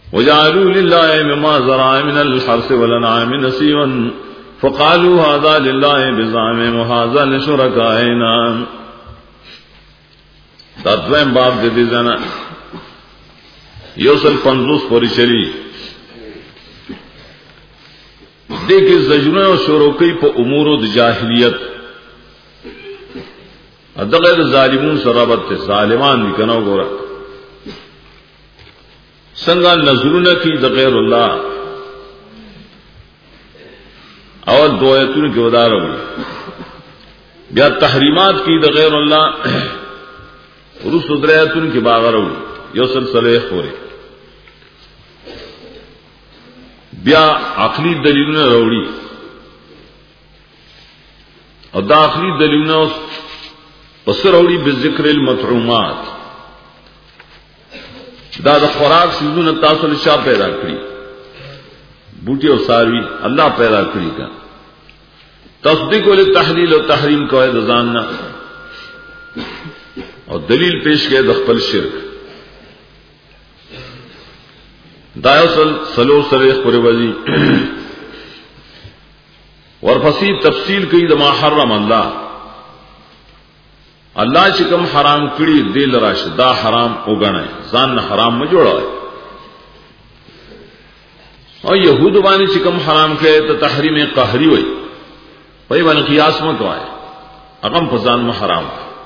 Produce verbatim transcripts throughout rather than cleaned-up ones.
وجعلوا لله مما زرع من الحرث والانعام نصيبا فقالوا هذا لله بزعمهم وهذا لشركائنا. دا دویم باب دے دی زنا یوسل پنزوس پوری چلی دیکھ زجروں اور شروکی پا امور د جاہلیت ادغیر ظالمون سرابت تے ظالمان بھی کنو گورا سنگا نظرون کی دغیر اللہ اول دو ایتون کی ودار ہوئی بیا تحریمات کی دغیر اللہ رسو دریتون کی باغر ہوئی یو سلسلے خورے بیا عقلی دلیلوں روڑی اور دا عقلی دلیلوں پس روڑی بذکر المطعومات دا دا خوراک سیزون تاثر شاہ پیدا کری بوٹی اور ساروی اللہ پیدا کری کا تصدیق والے تحلیل اور تحریم کو ہے دزاننا اور دلیل پیش کے دخل شرک دایوسل سلو سرے قربزی ورفسی تفصیل کی دما حرم اللہ اللہ چکم حرام کڑی دل راش دا حرام اگنا ہے زان حرام میں جوڑا ہے اور یہود بانی چکم حرام کہے تو تحریم قہری ہوئی وہی بن قیاس میں کو آئے اقم فزان میں حرام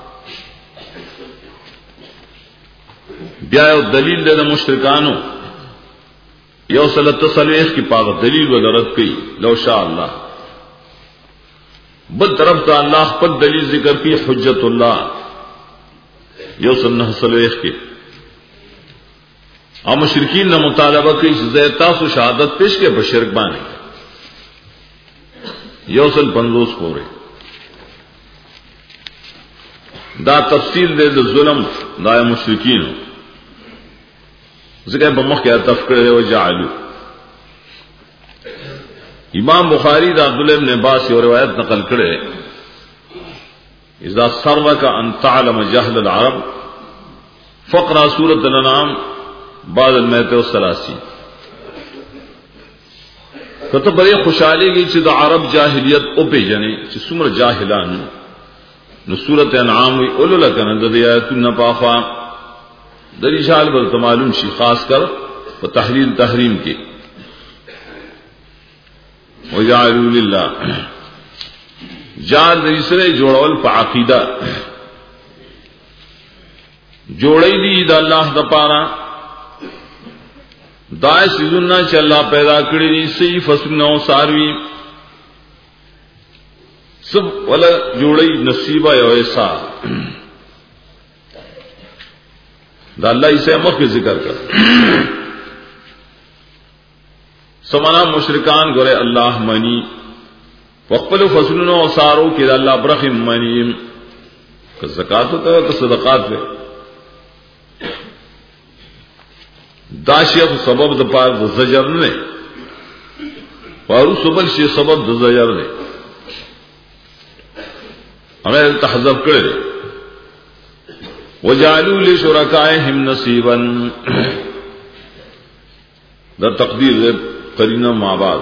بیا دلیل دے دا مشرکانو یو صلت تصلیح کی پاک دلیل و لرد کی لو شاء اللہ بل طرف تا اللہ پر دلیل ذکر کی حجت اللہ یو سنہ صلیح کی اور مشرکین نے مطالبہ کی زیتاس و شہادت پیش کے بشرک بانے یو سل پندوس کو رہے دا تفصیل دے دا ظلم دا مشرکین ذکر بمخ کیا تفکر و جعلو امام بخاری دا عبداللہ ابن عباس اور روایت نقل کرے اذا سرک ان تعلم جہل العرب فقرا سورۃ الانعام بعد المئۃ والثلاثین کتب بڑی خوشحالی گئی چھ دا عرب جاہلیت او پہ جنے چھ سمر جاہلان نو سورۃ انعام وی اولو لکن دا آیت نپاخا دری شال بلت معلوم شی خاص کر و تحلیل تحریم کی وجعلوا للہ جعل ریسرے جوڑول پا عقیدہ جوڑی دی دا اللہ دا پارا دائے سیزننا چا اللہ پیدا کری دی سی فصلنا و ساروی سب والا جوڑی نصیبہ یا ایسا دا اللہ اسے مخ کے ذکر کر سمانا مشرکان گورے اللہ منی وقبل فصلنا و سارو کی دا اللہ برخم منی کہ زکاة ہوتا ہے کہ صدقات ہے داشیت سبب دا پار دا زجر نے وارو سبل شی سبب دا زجر نے ہمیں تحذب کرے وجعلوا لشرکائہم نصیبا دا تقدیر دے قرینہ ماں بعد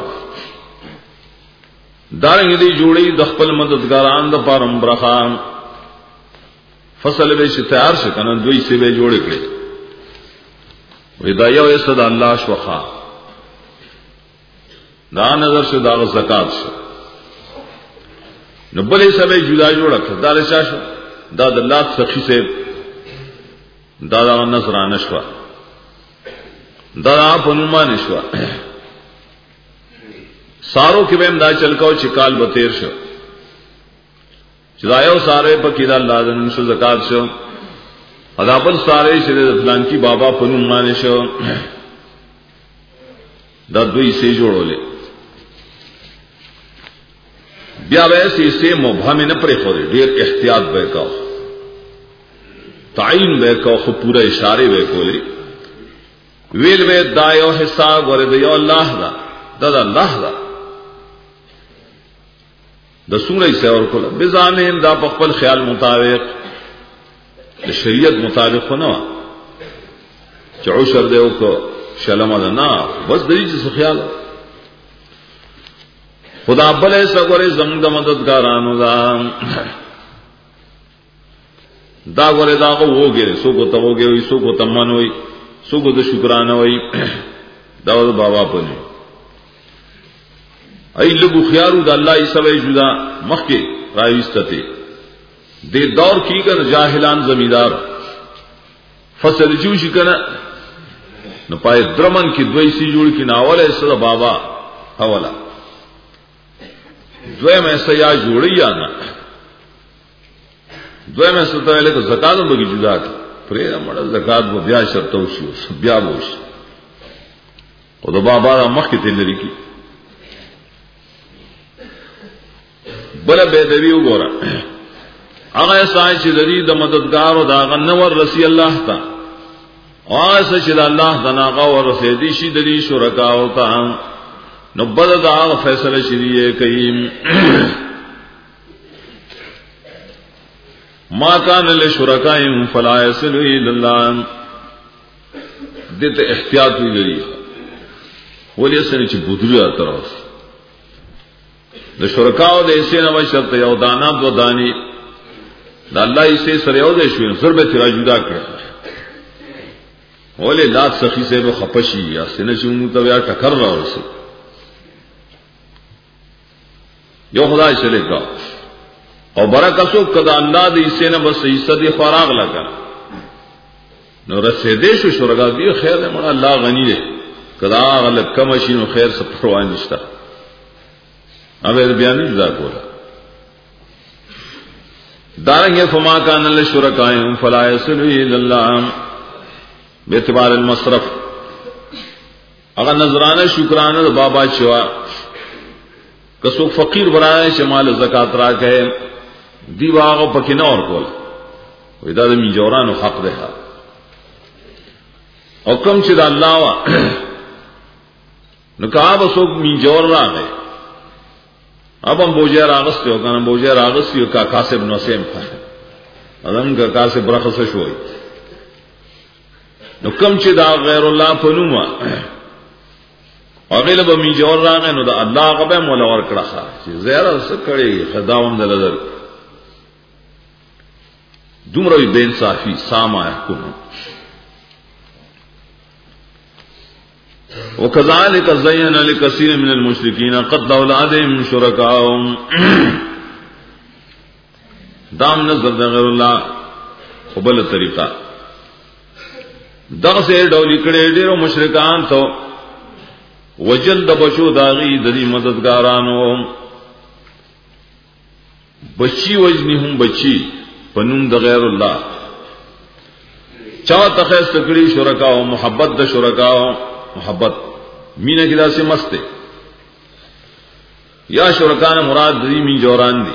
دارنگ دی جوڑی دخپل مددگاران دا پارم برخان فصل بے شتیار شکنن دوی سے بے جوڑے کرے ویدایو ایسا دا اللہ شوخا دا نظر سے دا زکاة شو نبل ایسا بے جدا جوڑا کر دا رشا شو دا دا اللہ سخی سے دا دا نصران شوا دا دا پنومان شوا سارو کی بیم دا چلکاو چکال بطیر شو چدایو سارے پا کی دا اللہ دا نمشو زکاة شو ادابل سارے شدید فلان کی بابا پنومان شو دا دوی سے جوڑو لے بیا ویسے اسے مبہمی نپرے خورے دیر احتیاط بے کاؤ تعین بے کاؤ خود پورا اشارے بے کولے ویل بے دایو حصہ گورے دیو اللہ دا دا دا اللہ دا دا سورہ سے اور کلا بزانین دا پخپل خیال مطابق شریعت مطابق ہونا چعشر دیو کو شلم نه بس دې چې خیال خدا بل سګورې زموږ د مددګارانو دا دا غره دا وګره سو کو ته وګوي سو کو ته منوي سو کو د شکرانه وي دا د بابا پنه ای لګو خيارو د الله ای سوي جدا مخکې راويستته دې دور کې ګر جاهلان زمیدار فصل جو شي کنه نو پای درمن کې دوی سي جوړ کې ناوله سره بابا حواله دوی مې سیا جوړی یا نه دوی مې ستو له زکات هم بګی جدا پرې مړ زکات و بیا شرط وشي بیا وشي او د بابا مخ کې تل لري کی بل به دی وګوره هغه سای چې لري د مددگار او دا غنور رسول الله تا او چې الله دناغه او رسیدي شي د دې شرکا او تا نو بل دا فیصله شریعه کوي ما کان للشرکائهم فلا يصل الى الله دته احتیاط لري ولې سره چې بودریا تراس د شرکاو د ایسه نو شرط یو دانا دو دانی د الله ایسه سره یو د شو ضربه تر جدا کړ ولې لا سخی سے به خپشي یا سینه چې مو ته یا ټکر راوسی یو خدای سره کا او برکتو کدا الله د ایسه نه بس ایسه دی فراغ لگا نو رسیدې شو شرکا دی خیر نه مړه الله غنی دی کدا غل کم شي نو خیر څه پروا نشته اوبه بیان نه ځا کوله دارنګه فما کان للشرکائهم فلا يصل الى الله باعتبار المصرف اگر نظرانه شکرانه بابا چوا کسو فقیر برای شمال زکات را کہے دی واغه پکې نه اور کول وې دا د میجورانو حق ده او کوم چې د الله وا نو کعبه سو میجور راغی ابم بوجه راغست یو کنه بوجه راغست یو کا کاسب نو سیم پای ادم کا کاسب برخص شوی نو کوم چې دا غیر الله پنوما اغه له می جوړ راغی نو دا الله غبه مولا ور کړه چې زیاره سکړی خداوند دلدل دومره بے انصافی ساما حکم وكذلك زين لكثير من المشركين قتل اولادهم شركاءهم دام نظر غیر الله قبل طریقہ دغه سه ډولی کړي ډیرو مشرکان ته وجل د بچو داغي د دې مددګارانو بچي وجني هم بچي پنوم د غیر الله چا تخیس تکړي شرکا او محبت د شرکا او محبت مینه کې داسې مسته یا شرکان مراد دې می جوران دي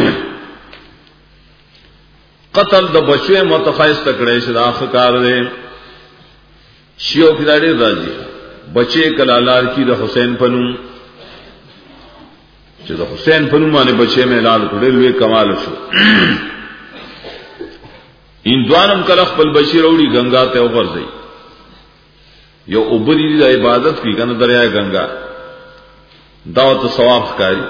قتل د بچو متخیس تکړي شدا خکار دي شیو کډاړي راځي بچے کلالار کی د حسین پنوم چې د حسین پنوم باندې بچے مې لال کړي لوی کمال شو ان دوانم کله خپل بشیر وړي گنگا ته وګرځي یو اوبري د عبادت کی کنه دریای گنگا دعوت ثواب ښکاری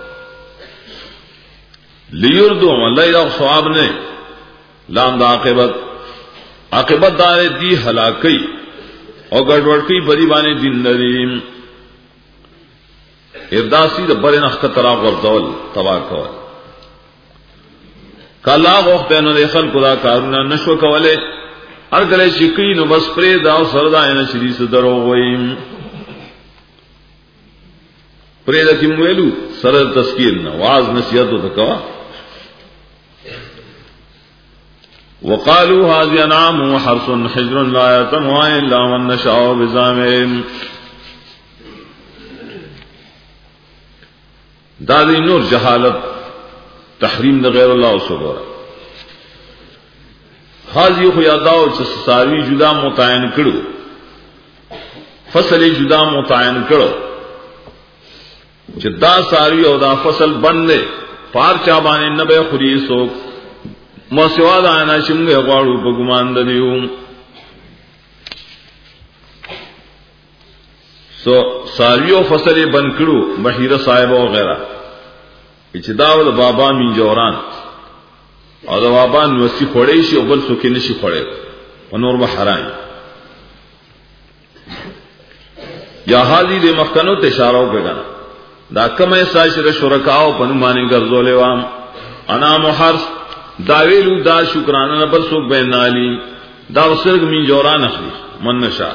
لیردو الله یو ثواب نه لام د عاقبت عاقبت دار دی هلاکی او ګډوډ کی بری باندې دین لري ارداسی د برنخ کترا ورځول تبا کول کلا وخت نو د خلکو دا کارونه نشو کوله هر کله چې کین نو بس پرې دا سردا نه شری س درو ویم پرې د کیم ویلو سره تذکیر نه واز نصیحت وکوا وقالوا هذه انعام وحرث حجر لا يطمع الا من نشاء بزعمهم دا دی نور جهالت تحریم د غیر الله وسوره حاضی خو یاداو چې ساروی جدا متعین کړو فصل جدا متعین کړو چې دا ساروی او دا فصل بنده پار چا باندې نه به خوري سو ما سوا دا نه شمږه غواړو په ګمان د دیو سو ساریو فصل بن کړو بحیره صاحب او غیره چې داو د بابا می جوران او د بابا نوسی خړې شي او بل څوک نشي خړې او نور به حرام یا حالی د مخکنو ته اشاره وکړه دا کومه سایره شرکاو په معنی ګرځولې وام انا محرس دا ویلو دا شکرانه بل څوک به نالي دا وسرګ می جوران اخلي من نشا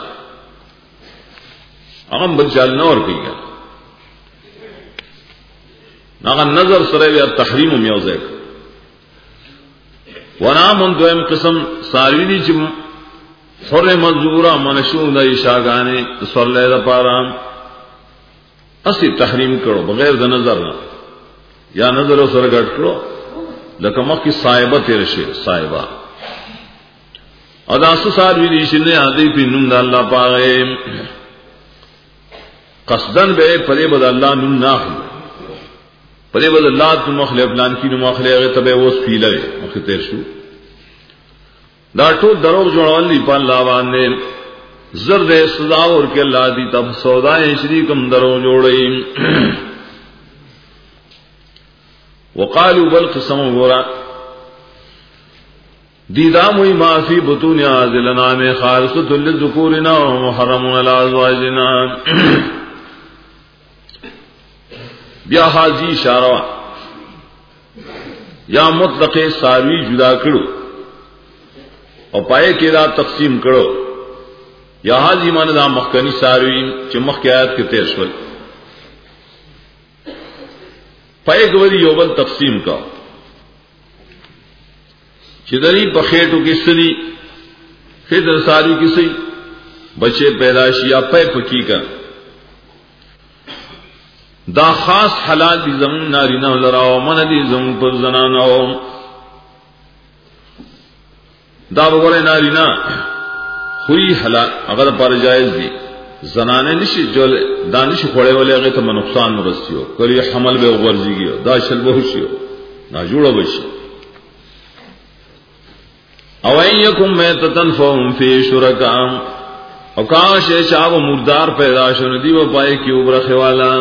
هغه بل چل نور کیږي هغه نظر سره یا تحریم میوزه ورا من دویم قسم ساروی دی چې حر مزورا منشو د عشاءګانې صلی الله پارام اسی تحریم کړو بغیر د نظر نه یا نظر سره ګټ کړو لکه مخکې صایبه تیر شي صایبه ادا ساروی دی چې نه ادي په نوم د الله پاغه قصدن به پرې بد الله نوم نه پدې بل الله تو مخلف پلان کې نو مخلغه تبه اوس پیلې مخ تیر شو دا ټول دروغ جوړول دی په الله باندې زر دې سزا ورکړي الله دې تب سودای شریکم دروغ جوړي وقالو بل قسم ورا دیدام وی ما فی بطون ازلنا میں خالصۃ للذکورنا ومحرم علی ازواجنا بیا حاجی اشاره یا مطلق ساروی جدا کړو او پای کې دا تقسیم کړو یا حاجی معنی دا مخکنی ساروی چې مخکې آیات کې تیر شول پای غوړي یو بل تقسیم کا چې دری په خېټو کې سړي خېټه ساروی کې سړي بچي پیدا شي یا پای پکی کا دا خاص حلال دي زمون نارینه لرا او من دي زمون پر زنانو دا وګوره نارینه خوري حلال اگر پر جایز دي زنانه نشي جول دانش خوړې ولې هغه ته نقصان ورسيو کله حمل به ورځيږي دا شل به شي نا جوړه وشي او ايکم میتتن فهم فی شرکا او کاش شاب مردار پیدا شون دی و پای کی وبرخه والا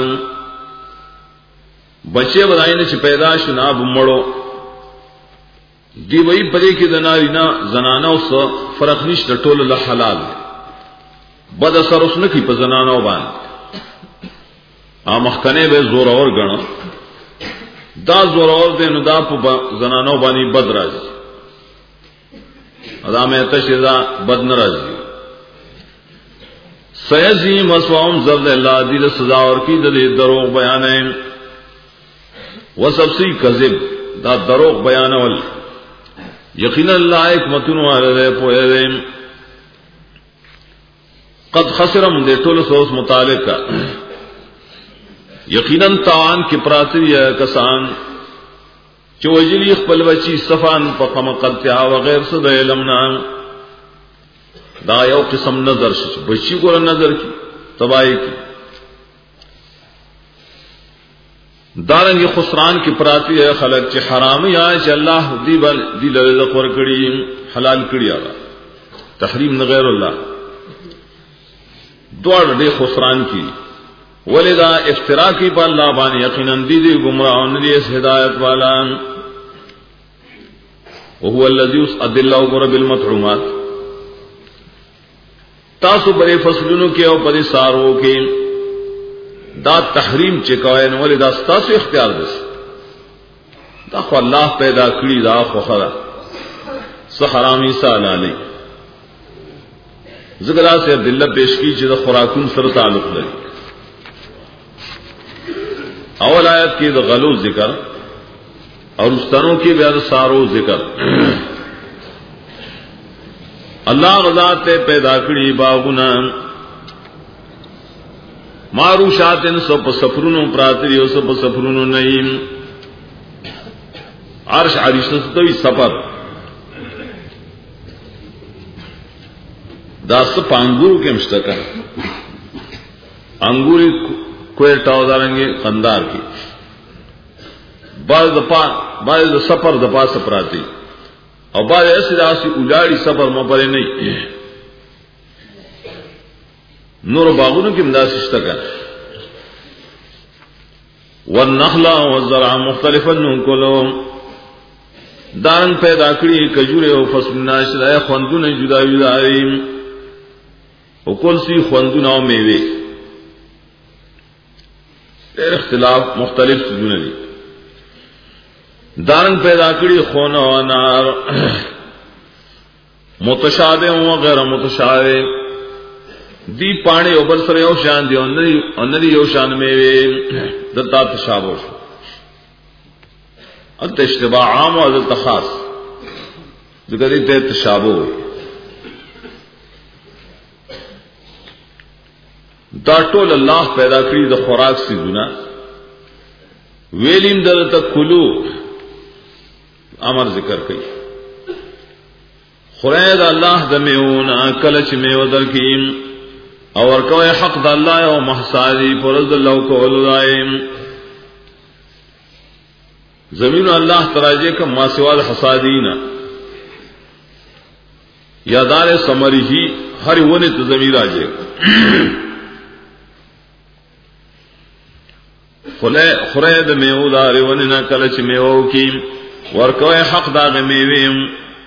بچے بداینه چې پیدا شونه اب مړو دی وی پدې کې د نارینا زنانو سره فرق نشته ټول له حلال بد اثر اوس نه کی په زنانو باندې ا مخکنه به زور اور غنو دا زور اور دې نو دا په زنانو باندې بد راځي ادمه تشذا بد ناراضي سيزي مسوم زبد الله دې سزا اور کی د دروغ بیانې وسبسی کذب دا دروغ بیانول یقینا الله حکمتون والے پوهه قد خسر من دې ټول سوس متعلق یقینا تاوان کې پراتری کسان چې وجلی خپل بچی صفان په قمقلتها او غیر څه د علم نه دا یو قسم نظر شي بچی ګور نظر کی تباہی کی دارنګ خسران کې پراتی ہے خلق چې حرام یا چې الله دی بل دی له ذکر کړي حلال کړی آلا تحریم نه غیر الله دوړ دې خسران کی ولدا افترا کی په الله باندې یقینا دې دې گمراهون دې هدایت والا او هو الذی ادل الله بالمطعومات تاسو بری فصلونو کې او بری سارو کې دا تحریم چې کوي نو ولې دا ستاسو اختیار دی دا خو الله پیدا کړی دا خو خلا سه حرامي سال علی ذکر اسه دله پیش کی چې د خوراکون سره تعلق لري اول آیت کې د غلو ذکر اور استانو کې بیا د سارو ذکر الله غزا ته پیدا کړی باغونه مارو شاتن سو په سفرونو پراتری او سو په سفرونو نیم عرش عریشه ستوي سفر دا س پانګورو کې مشتکا انګوري کوئټه او دارنګي قندار کې بعض د پا بعض د سفر د پاسه پراتی او بعض اساسي اولاړي سفر مو پرې نه نور باغونو کې امداد شته کړه والنخل والزرع مختلفا نکلو دارن پیدا کړی کجوره او فصلنا شرای خوندونه جدا جدا دي او کل سی خوندونه او میوه ډېر اختلاف مختلف څه دي دارن پیدا کړی خون او نار متشابه او غیر متشابه دی پانی او بل سره یو شان دی او ندی یو شان میوه دتا تشابه شو البته اشتباه عام او البته خاص دغه دې تشابه دا ټول الله پیدا کړی د خوراک سيزونه ویلیم دلته کلو امر ذکر کړي خدای د الله د میونه کله چې میو درکې او ورکوي حق د الله او محصاري فرض الله کول دایم زمین الله تراجه کا ما سوا الحصادین یادار سمریه هر ونه ته زمین راځي خله خره د میو دار ونه نه کله چې میو کی ورکوي حق دا میویم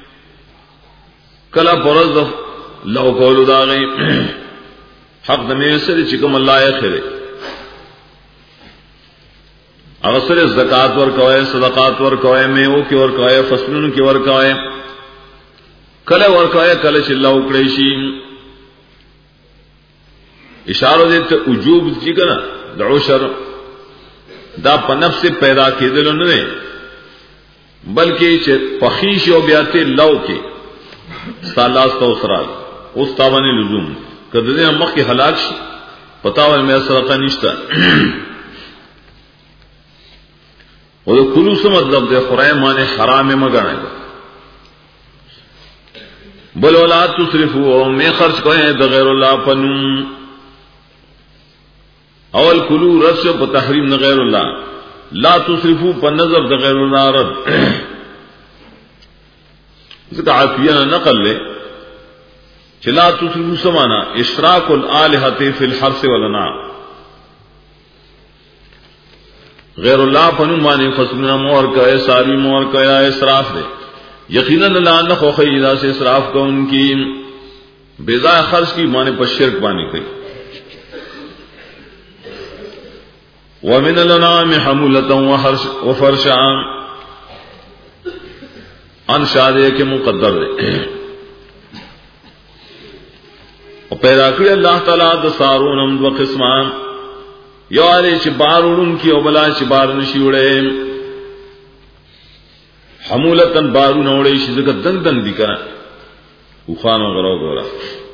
کله فرض لو کول داغي حق د میوه سره چې کوم الله یې خره هغه سره زکات ورکوي صدقات ورکوي میوه کې ورکوي فصلونو کې ورکوي کله ورکوي کله چې الله وکړي شي اشاره دې ته وجوب چې کنه د عشر دا په نفس پیدا کېدل نه نه بلکې چې فخیش او بیاته لو کې سالاس تو سره اوس تاونه لزوم کله دې مخ کې هلاک شي پتاول مې سره نشته او د کلو څه مطلب دی خورای معنی حرام مګنه بل اولاد تصرفو او می خرج کوئ د غیر الله پنوم اول کلو رس په تحریم نه غیر الله لا تصرفو په نظر د غیر الله رد ځکه عافیه نقل له چې لا تصرفو سمانا اشراک الالهه فی الحرث والنار غیر الله پنوم باندې فسنا مور کا ساری مور کا اسراف دے یقینا اللہ نہ خو خیدا سے اسراف کو ان کی بیزا خرچ کی معنی پر شرک باندې کوي ومن الانعام حمولة وفرشا ان شادے کے مقدر دے اور پیدا کړی اللہ تعالی د سارون دو قسمان یو علی چې بارون کی او بلا چې بار نشي وړي حمولتن بارون وړي چې زګ دنګ دنګ دي کنه وخانو غرو غرا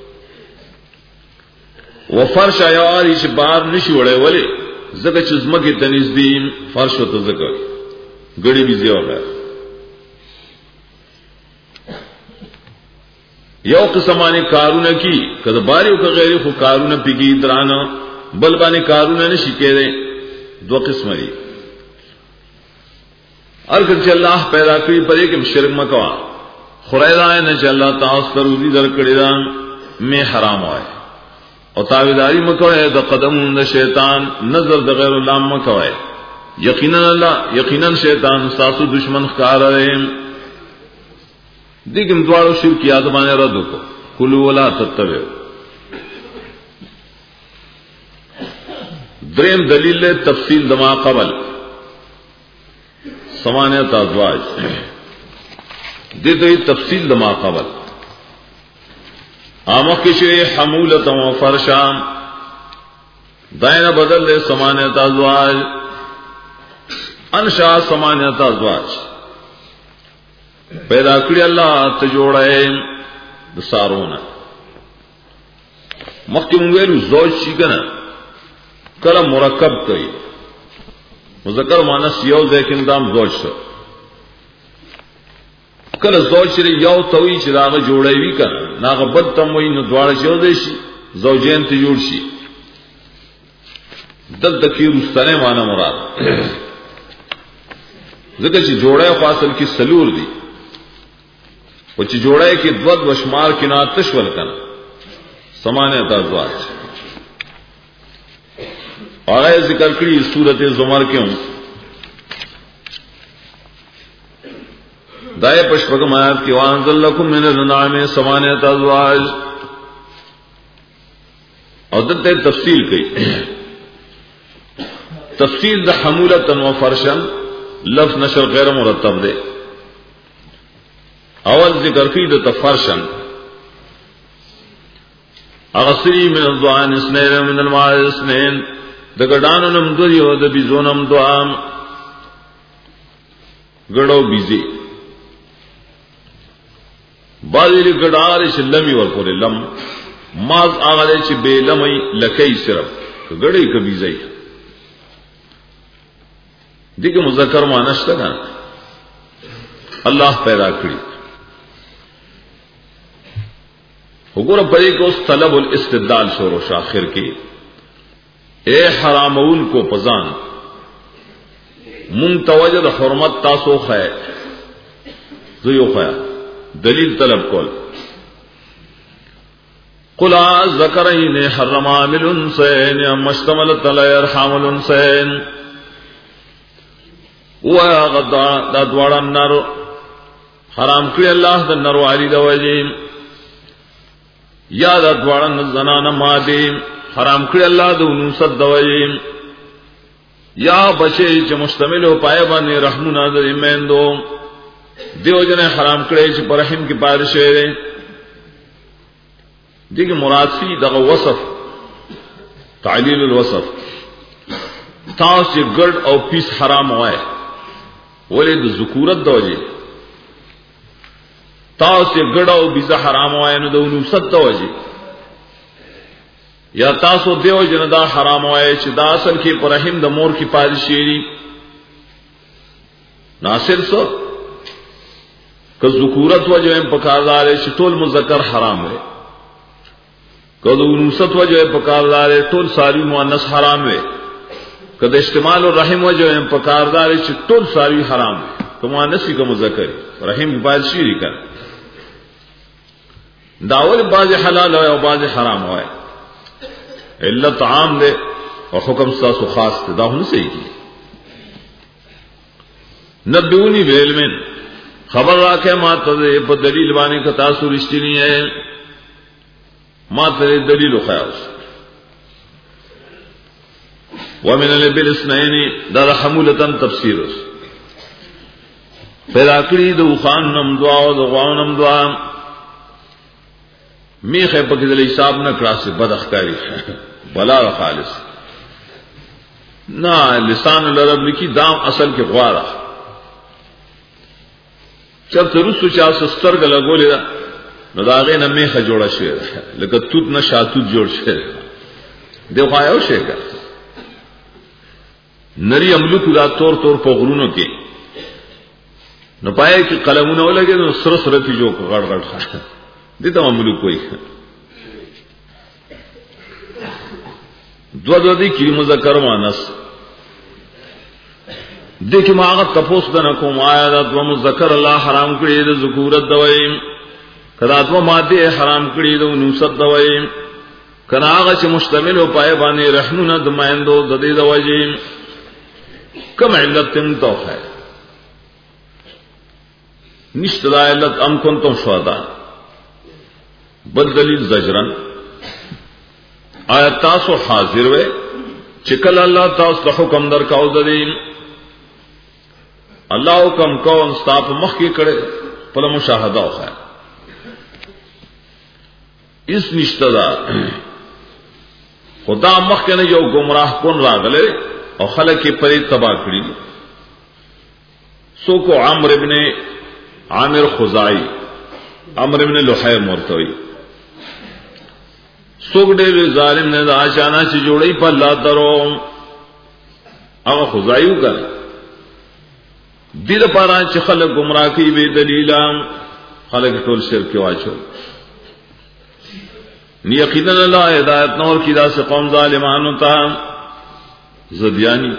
وفرش یو علی چې بار نشي وړي ولی زګ چې زمګه تنیز دین فرش وته زګ غړي بي زیاده یو قسمانه کارونه کی کله باریو که غیر خو کارونه پیګی درانه بل باندې کارونه نشي کېده دو قسم دي ارګ چې الله پیدا کړی پرې کې شرک مکوا خړای نه چې الله تاسو ته روزي درکړي دا می حرام وای او تاویداری مکوای د قدم د شیطان نظر د غیر الله مکوای یقینا الله یقینا شیطان تاسو دشمن ښکار دی دګم دواړو شرکیات باندې رد وکړو کلوا ولا تتبعوا دریم دلیل ہے تفصیل دما قبل ثمانیت ازواج دیتے تفصیل دما قبل آمخ کشی حمولت و فرشام دائنہ بدل دے ثمانیت ازواج انشاء ثمانیت ازواج پیدا کری اللہ تجوڑے دسارونا مخکم ویلو زوج شی کنا کله مرکب کوي مذکر مؤنث یو لیکن دام زوج شو کله زوج لري یو توي چې داغه جوړوي کنه ناغه بد تم وي نو دواړه شو دي شي زوجین ته جوړ شي دل تکیر مستنه معنا مراد ځکه چې جوړه فاصل کې سلور دي او چې جوړه کې دوه وشمار کې نه تشول کنه سمانه ازواج اور ذکر کری سورت زمر کیوں دائے پشپکم آیات کی وانزل لکم من الانعام ثمانیۃ ازواج اور دلتے تفصیل کی تفصیل دا حمولتا و فرشن لفظ نشر غیر مرتب دے اول ذکر کی دا تفرشن اغسری من الضعان اسنین من المعاد اسنین دا گڑانو نم دوی و دا بیزونم دوام گڑو بیزی بعضی لی گڑاری چھ لمی ورپوری لم ماز آغلے چھ بے لمی لکی صرف گڑی کبیزی دیکھ مذکر مانشتا نا اللہ پیدا کری حکور پڑی کو اس طلب الاستدلال شور و شاخر کی اے حرامون کو پزان منتوجد حرمت تاسو خیر زیو خیر دلیل طلب کول قل ذکرین حرم عامل انسین ام اشتملت علی ارحام الانسین ویا غدا دا دوارا النار حرام کری اللہ دا نر والی دا وجیم یا دا دوارا زنان مادیم حرام کری اللہ دا انوست دا وجیم یا بچے چھ مشتمل ہو پائے بانی رحمنا دا امین دو دیو جنے حرام کرے چھ پرحم کی پادشے رہے دیکھ مراد سی دا وصف تعلیل الوصف تاؤ سے گرد او پیس حرام ہوئے ولی دا ذکورت دا وجہ تاؤ سے گرد او بیزا حرام ہوئے نو دا انوست دا وجہ یا تاسو دیو جنے دا حرام ہوئے چھ دا اصل کی پرحم دا مور کی پادشے رہی ناصر سو کہ ذکورت وجہ ہم پکاردارے چطول مذکر حرام ہے کہ انوست وجہ ہم پکاردارے طول ساری مؤنث حرام ہے کہ اجتماع الرحم وجہ ہم پکاردارے چطول ساری حرام ہے کہ مؤنثی کا مذکر رحم کی بات شیری کر داول باز حلال ہوئے اور باز حرام ہوئے علت عام دے اور حکم ساس و خاص دے داہن سے ہی کی نبیونی بعلمن خبر راکے ماتا دے پا دلیل بانے کا تاثر رشتی نہیں ہے ماتا دے دلیل و خیاس ومن الابل اسنینی دا حمولتا تفسیر پیدا کری دو خان نم دعا و دو غوان نم دعا میخ ہے پاکی دلی صاحب نکڑا سے بد اخکاری بلا خالص نا لسان العرب لکی دام اصل کے غوارا چب ترسو چا سستر کا لگو لے نو داغے نہ میخ جوڑا شویر لکہ توت نہ شاتوت جوڑ شویر دیو خوایا ہو شیر کر نری املک دا تور تور پا غرونو کے نو پائے کہ قلمونو لگے نو سر سرتی جو غڑ غڑ خوایا دیتا املک کوئی دو دو دی کی مذکر مانس دیکھ ماغت تپوس دنکم آیا دا دو مذکر اللہ حرام کری دا ذکورت دوئیم کدا دو مادی حرام کری دا نوست دوئیم کنا آغا چھ مشتمل ہو پائے بانی رحمونا دمائندو ددی دوئیم کم علت تم تو ہے نشت دا علت ام کنتم شہدا بل دلیل زجرن آیا تاسو حاضر وے چکل اللہ تاس دا حکم در کاؤ ددیم اللہ حکم کون ستاپ مخ کی کڑے پلا مشاہدہ ہو خیر اس نشتدا خدا مخ کے نے جو گمراہ کن راگلے اور خلق کی پری تباہ کری سو کو عمر ابن عامر خزائی عمر ابن لحی مرتوی سوک ڈے ظالم نے دا آشانا چی جوڑی پا اللہ درو اگا خزائیو کر دل پارا چی خلق گمراہ کی بے دلیلا خلق ٹول شرک واچو یقینا اللہ ہدایت نور کی دا سے قوم ظالمانو تا زدیانی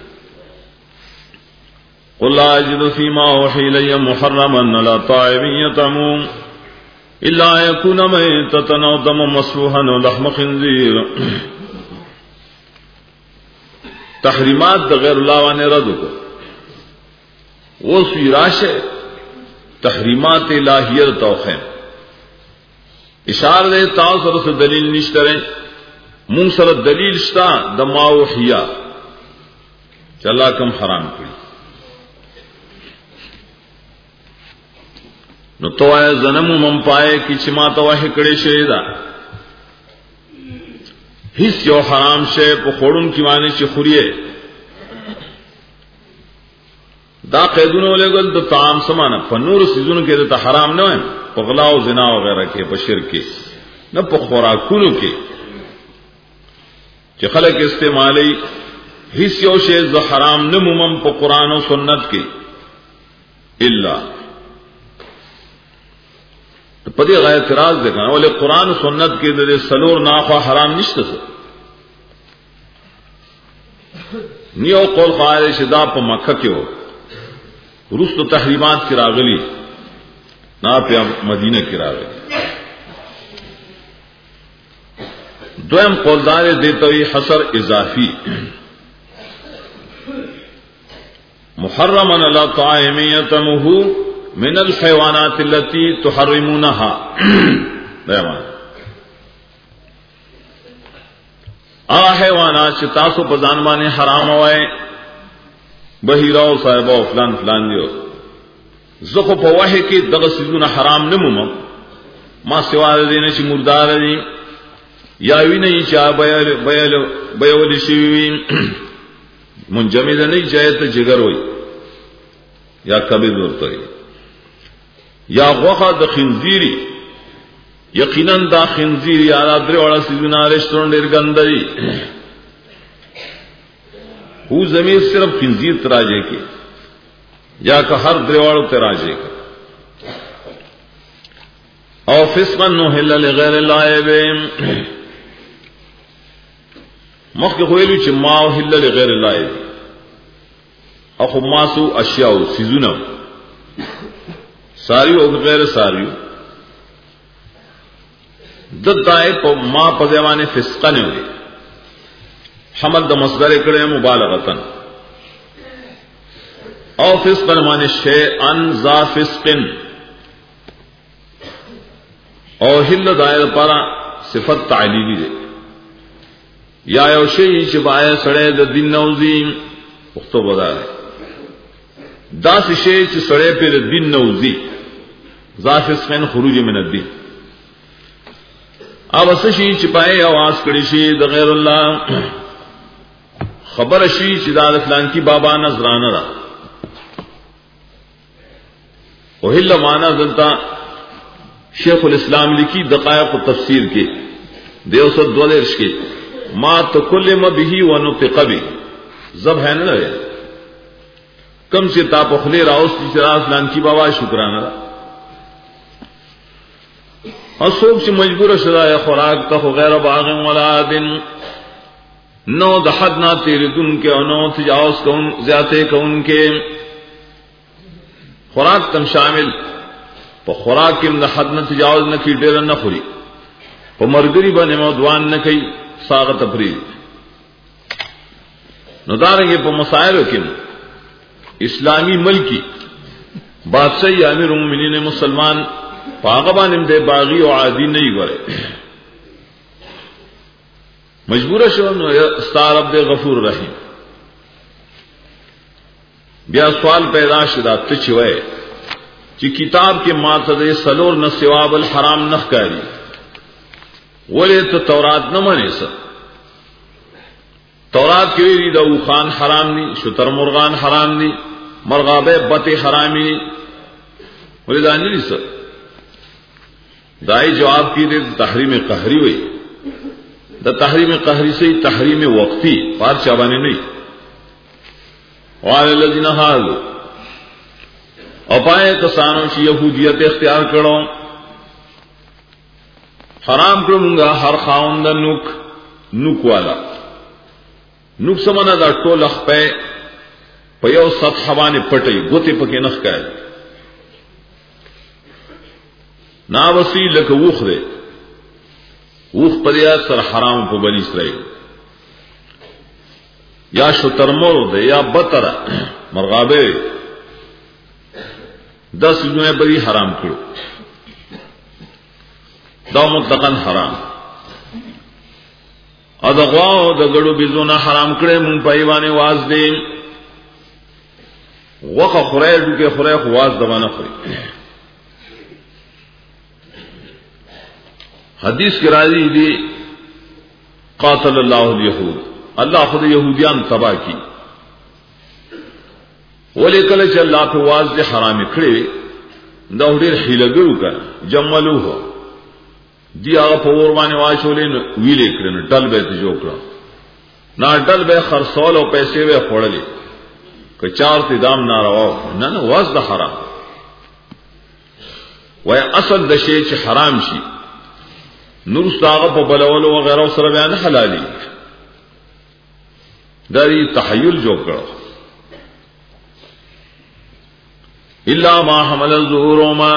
قل لا اجد فيما اوحي الي محرما على طاعم يطعمه الا يكون ميتة او دما مسفوحا او لحم خنزير تحریمات د غیر الله باندې رد کو اوس وی راشه تحریمات الہیہ توخم اشاره ده تاسو سره دلیل نشته مون سره دلیل شتا د ماوحیا چې الله کوم حرام کړی نو توای زنم مم پائے کی چې ما توه کړي شي دا هیڅ یو حرام شی په خورون کې باندې چې خوريه دا قیدونه ولګل د طعام سمانه په نور سيزونو کې ته حرام نه وي په غلا او زنا او غیره کې په شرک کې نه په خوراکونو کې چې خلک استعمالي هیڅ یو شی ز حرام نه مومم په قران او سنت کې الا په دې غیر اعتراض ده کنه ولې قران او سنت کې د سلور ناخوا حرام نشته نیو قول قائل شدا په مکه کې وو رسل تحریمات کی راغلی نا پہ مدینہ کی راغلی دویم قولدار دیتا ہوئی حصر اضافی محرما علی طاعم یطعمه من الحیوانات التي تحرمونها دیمان آ حیوانات چې تاسو په ځان باندې حرام وای بهیراو صاحبو فلان فلان دیو زخه په وحی کې دغه سيزونه حرام نه موم ما سوا دینه چې مردار دي یا ویني چې بیل بیل بیل شي منجمد نه جایت جګر وي یا کبیر ورته یا غوخه د خنزيري یقینا دا خنزير یا درې وړه سيزونه رستورانت ډیر ګندري وہ زمین صرف خنزیر تراجے کی یا کہ ہر دریواڑ تراجے کا او فسقا نحل لغیر اللہ بهم مخ خویلو چې ما حل لغیر اللہ اخو ماسو اشیاء سيزونه ساریو او غیر ساریو دتای په ما په ځوانه فسقا نه وي حمل د مصدر کړه مبالغتن او فسقا معنی شیئا ذا فسق او حل دائر پر صفت تعلیلی ده یا یو شی چې بای سړی د دین نوزی وختو بدار دا شی چې سړی په دین نوزی ذا فسقن خروج من الدین او څه شی چې پای आवाज کړي شي د غیر الله خبر شي چې دا فلان کی بابا نظرانه را او هله معنا دلتا شیخ الاسلام لکی دقائق التفسیر کې دیو سو دولرش کې ما تکلم به ونطق به زب ہے نه کم سے تا په خلی راوس چې راز فلان کی بابا شکرانه را اصوب چې مجبور شدا خوراک ته غیر باغ ولا دین نو د حد نہ تیردن کے او نو تجاوز کون زیادہ کون کے خوراک تم شامل په خوراک کې د حد نہ تجاوز نہ کی ډیر نه خوري په مرګري باندې موضوعان نه کوي ساغه تفرید نو دارنګه په مسائل کې اسلامی ملکی بادشاہ امیر المؤمنین مسلمان پاغه باندې د باغی او عادی نه وره مجبور شو نو استار رب غفور رحیم بیا سوال پیدا شدا ته چوي چې کتاب کې ماته سلور نه ثواب الحرام نه ښکاری ولې ته تورات نه منې څه تورات کې ویلي دا خان حرام دي شتر مرغان حرام دي مرغابه بته حرامي ولې دا نه څه دای جواب کې د تحریم قهری وي دا تحریم قهری سے تحریم وقتی پار چابانے نہیں وعلى الذين هادوا او پائے کسانوں چې یہودیت اختیار کړو حرام کړمږه هر خاوند نوک نوک والا نوک سمانه دا ټول خپې په یو سطح باندې پټي ګوتې پکې نخ کای نا وسی لکه وخره وخ پریات سر حرام په بنی اسرائیل یا شترمر ده یا بطره مرغابه دا سيزونه بری حرام کړو دا مطلقاً حرام ا د غوا د غړو بيزونه حرام کړي مون پایوانه واز دي وقه خورای دغه خورای خواز دمانه خوري حدیث کی راضی دی قاتل الله اليهود الله خود يهوديان تبا کی ولیکل چې الله په واز دي حرام کړي دا ډېر خیلګرو کا جملوه دی هغه په ور باندې واچولې نو ویلې کړنه ډل به ته جوړ کړه نا ډل به خرڅول او پیسې به خړلې که چار ته دام ناروا نه نه واز د حرام وای اصل د شی چې حرام شي نور ساغه په بلولو او غیره سره بیان حلالي داری تحیل جوړ کړه الا ما حمل الظهور ما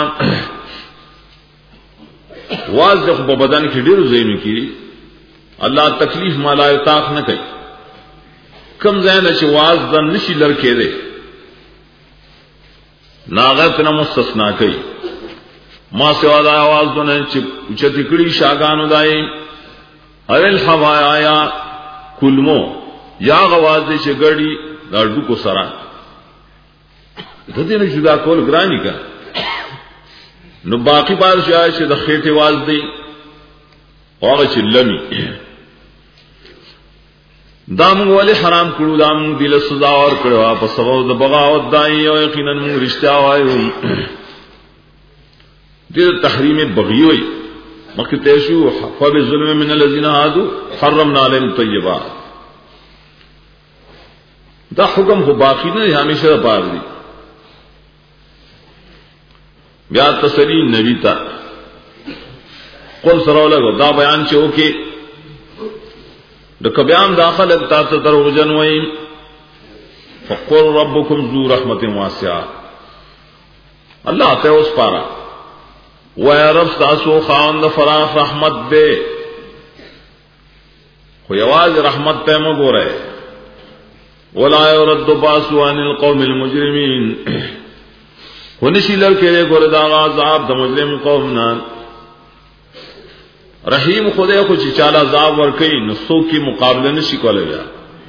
واضح په بدن کې ډیرو زینو کې الله تکلیف مالا یتاق نه کوي کم ځای چې واز د نشي لړکې ده ناغت نه مستثنا کوي ما سوا دا आवाज دونه چې چې تکړی شاګانو دای اول حوایا کلمو یا غواز چې ګړی دړو کو سره د دې نه جدا کول ګرانی کا نو باقی بار شای چې د خېټه واز دی هغه چې لمی دام ولې حرام کړو دام دل سزا اور کړو په سبب د بغاوت دای او یقینا موږ رښتیا وایو دې تحریم بغیوي مکه تاسو فبظلم من الذين هادوا حرمنا عليهم طيبات دا حکم خو باقی نه همیشه پار دی بیا تسلی نبی تا قل سره لګو دا بیان چې وکي د کبیان داخله تاسو دروژن وای فقل ربكم ذو رحمت واسعه الله ته اوس پارا وای رب تاسو خاوند فراخ رحمت دے خو یواز رحمت ته مو ګوره ولا يرد باسو عن القوم المجرمين ونشي لکه ګور دا عذاب د مجرم قوم نه رحیم خدای خو چې چاله عذاب ور کوي نو څوک کی مقابله نشي کولای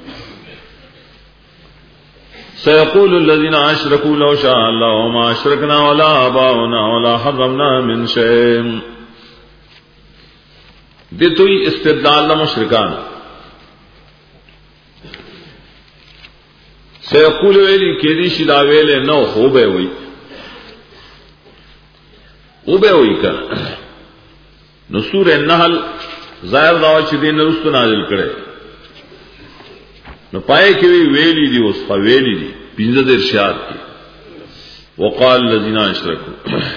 سيقول الذين اشركوا لو شاء الله ما اشركنا ولا اباؤنا ولا حرمنا من شيء دتوی استدلال مشرکان سيقول ویلی کېدی شي دا ویلې نو خو به وي او به وی کا نو سورہ النحل ظاهر دا چې دین رستو نازل کړي نو پای کې ویلي دي اوس په ویلي دي پنځه د ارشاد کې وقال الذين اشركوا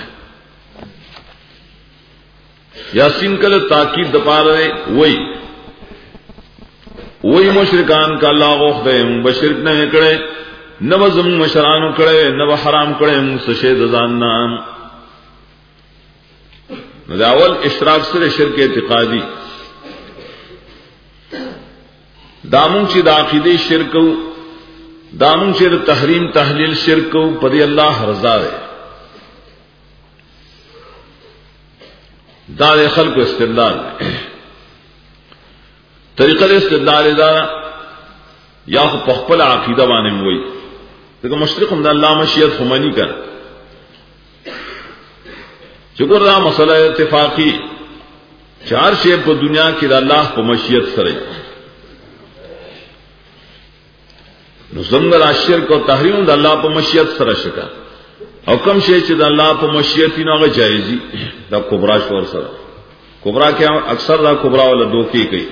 یاسین کله تاکید د پاره وای وای مشرکان کا الله غوخه مبشر نه کړي نو زم مشرانو کړي نو حرام کړي موږ شه د ځان نام دا اول اشراک سره شرک اعتقادي دامن چې د عقیده شرک او دامن چې د تحریم تحلیل شرک او په دې الله رضا ده دا د خلق استدلال طریقه د استدلال دا یا په خپل عقیده باندې وي دغه مشرک هم د الله مشیت خمانی کړ چګور دا مسله اتفاقی چار شی په دنیا کې د الله په مشیت سره نو څنګه شرک او تحریم د الله په مشیت سره شکا او کوم شی چې د الله په مشیت نه هغه جایزي دا کبرا شور سره کبرا کې اکثر دا کبرا ولا دوکي کوي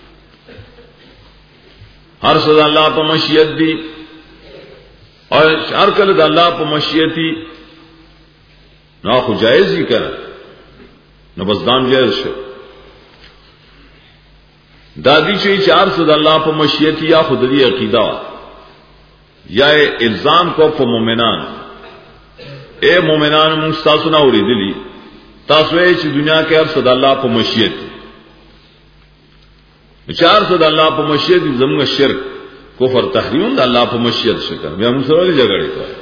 هر څه د الله په مشیت دي او هر کله د الله په مشیت دي نو خو جایز ہی کړه نو بس دام جایز شو دادی چې چار صد الله په مشیت یا خودی عقیده یا الزام کو په مؤمنان اے مؤمنان موږ تاسو نه اوریدلی تاسو یې چې دنیا کې هر صد الله په مشیت چار صد الله په مشیت زموږ شرک کفر تحریم دا اللہ پا مشیت شکر بیا موږ سره جګړه کوي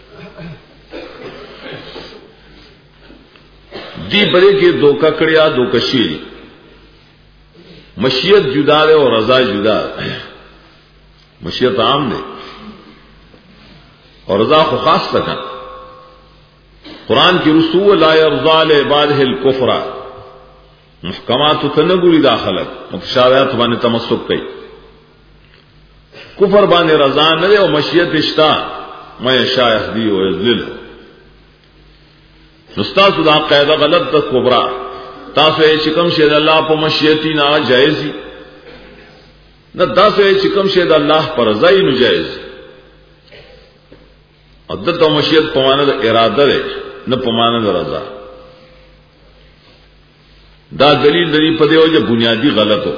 دی بڑے کے دو ککڑیا دو کشی مشیت جدا ہے اور رضا جدا ہے مشیت عام دے اور رضا کو خاص تک قرآن کی رسول لا يرضى لعباده الكفر محکمات تنگوری داخلت متشابہات بانے تمسک کئی کفر بانے رضا نہ دے اور مشیت اشتا میں شاہ یهدی و یضلل نستاسو دا قاعده غلط تا کبرا تاسو یې چکم شه د الله په مشیتی نه جایزي نه تاسو یې چکم شه د الله پر رضای نه جایز عدت او مشیت په معنا د اراده ده نه په معنا د رضا دا دلیل دی په دیو چې بنیادی غلطو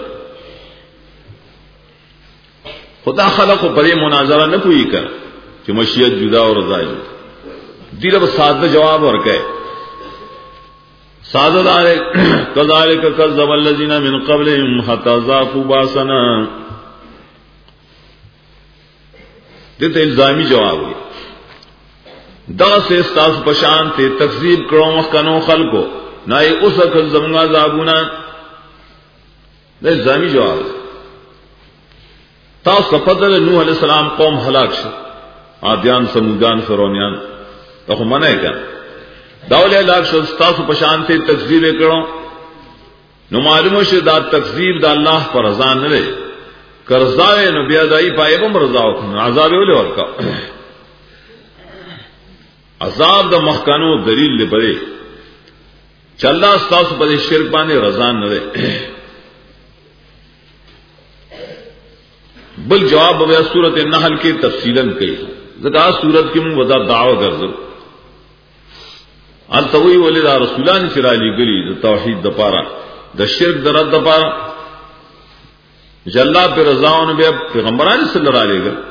خدا خلق په دې مناظره نه کوي کړ چې مشیت جدا او رضا جدا دیره په ساده جواب ورکړي ساده دار کذالک کذب الذین من قبلهم حتى ذاقوا باسنا دته الزامی جواب دی دا سے استاس پشان تے تکذیب کرو مخکنو خلقو نای اوس کل زمغا عذابنا دا الزامی جواب تا صفدل نوح علیہ السلام قوم ہلاک شو عادیان سمودان فرعونیان تو منع کر داول لاکھ شو استاس پشان تے تکذیب کرو نو معلوم شو دا تکذیب دا اللہ پر رضا نہ لے کرزاوے نو بیا دای پای بم رضا وکړه عذاب ولې ورکا عذاب د مخکانو دلیل لپاره چې الله استاس په شرک باندې رضا نه لے بل جواب بیا سورۃ النحل کې تفصیلا کوي زدا سورۃ کې موږ ودا دعوه ګرځو التوی ولدا رسولان چې را لېګلي د توحید د پاره د شرک د رد د پاره جلا پر رضاون بیا پیغمبران صلی الله علیه وسلم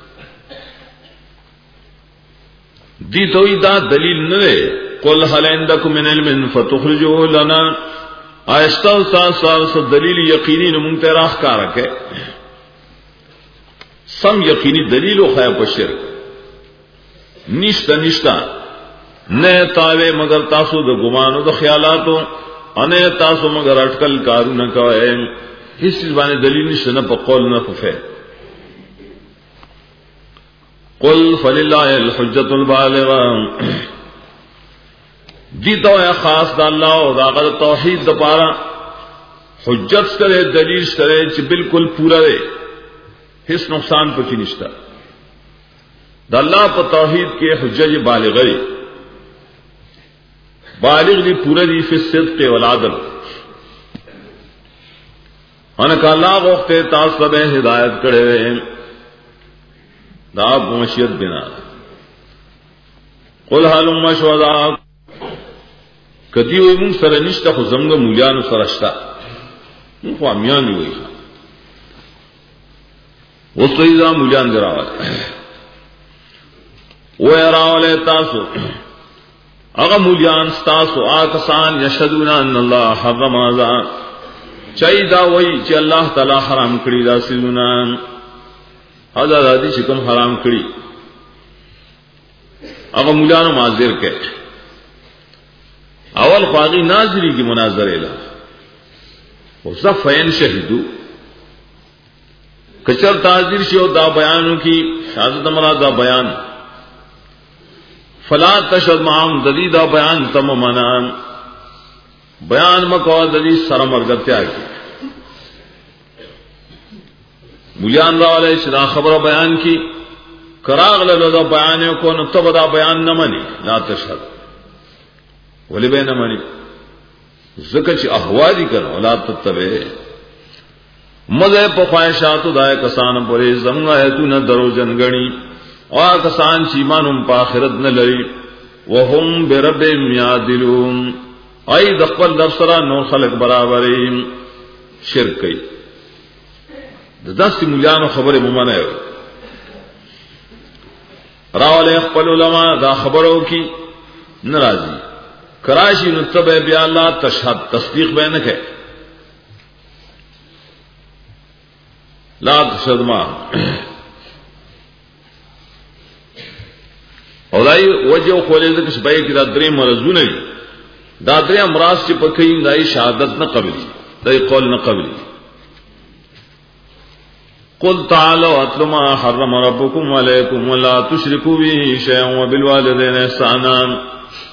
دی توي دا دلیل نه ده قل هل عندكم من علم فتخرجوه لنا آیستو ساس دلیل یقینی نو مونږ ته راخ کار کوي سم یقینی دلیل او خیا په شرک نشتا نشتا نه تاوی مگر تاسو د ګمانو د خیالاتو انه تاسو مگر اٹکل کارو نه کوي هیڅ باندې دلیل نشته نه په قول نه په فعل قل فلله الحجة البالغه دي تو خاص د الله او د توحید د پاره حجت سره دلیل سره چې بالکل پورا دی هیڅ نقصان پکې نشته د الله په توحید کې حجت بالغه دی بالغ دی پورا دی فی الصدق والعدل ان کا اللہ وقت تاسو به ہدایت کړي دا مشیت بنا قل هلم شهداء کدی وي مون سره نشته خو زمغه مولیانو سره شته مون خو امیان دی وای اوس ایدا مولیان دراوه و يراول تاسو هغه مولیان تاسو آکسان یشهدون ان الله حرم هذا چای دا وای چې الله تعالی حرام کړی دا سيزونه هدا دادی چې کوم حرام کړی هغه مولانو معذر کړي اول خواږي ناظری کی مناظره له او صفین شهیدو کچر تعذیر شو دا بیانو کی شهادت مراد دا بیان فلا تشهد معهم دلیدا بیان تماما بیان مکو دلی سره مرګتیا کی مولیان را علیہ السلام خبر بیان کی کراغ له بیان کو نو تب دا بیان نه منی لا تشهد ولی به نه منی زکه چې احوادی کړه ولا تتبع مزه په خواہشاتو دای کسان پرې زمغه ایتونه درو جنګنی او کسان چې ایمانم په آخرت نه لري وهم بربهم یعدلون ای د خپل رب سره نو خلق برابرې شرک کوي د داسې مليانو خبره مونږ نه راول خپل علما دا خبرو کی ناراضي کراشي نو تبع بیا الله تشهد تصدیق به نه کوي لا تشهد ما او دای وجه خو له ذکر شپای کې دا درې مرزونه دي دا درې امراض چې پکې دای شهادت نه قبلي دای قول نه قبلي. قل تعالوا اتل ما حرم ربكم عليكم ولا تشركوا به شيئا وبالوالدين احسانا